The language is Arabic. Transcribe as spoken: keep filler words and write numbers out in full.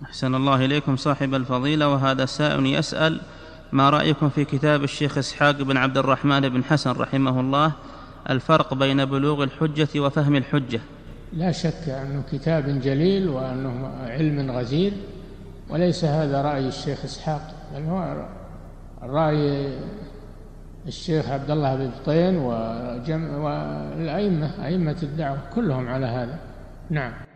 أحسن الله إليكم صاحب الفضيلة. وهذا سائل يسأل: ما رأيكم في كتاب الشيخ إسحاق بن عبد الرحمن بن حسن رحمه الله الفرق بين بلوغ الحجة وفهم الحجة؟ لا شك أنه كتاب جليل وأنه علم غزير، وليس هذا رأي الشيخ إسحاق، بل هو رأي الشيخ عبد الله بن بطين والأئمة أئمة الدعوة كلهم على هذا. نعم.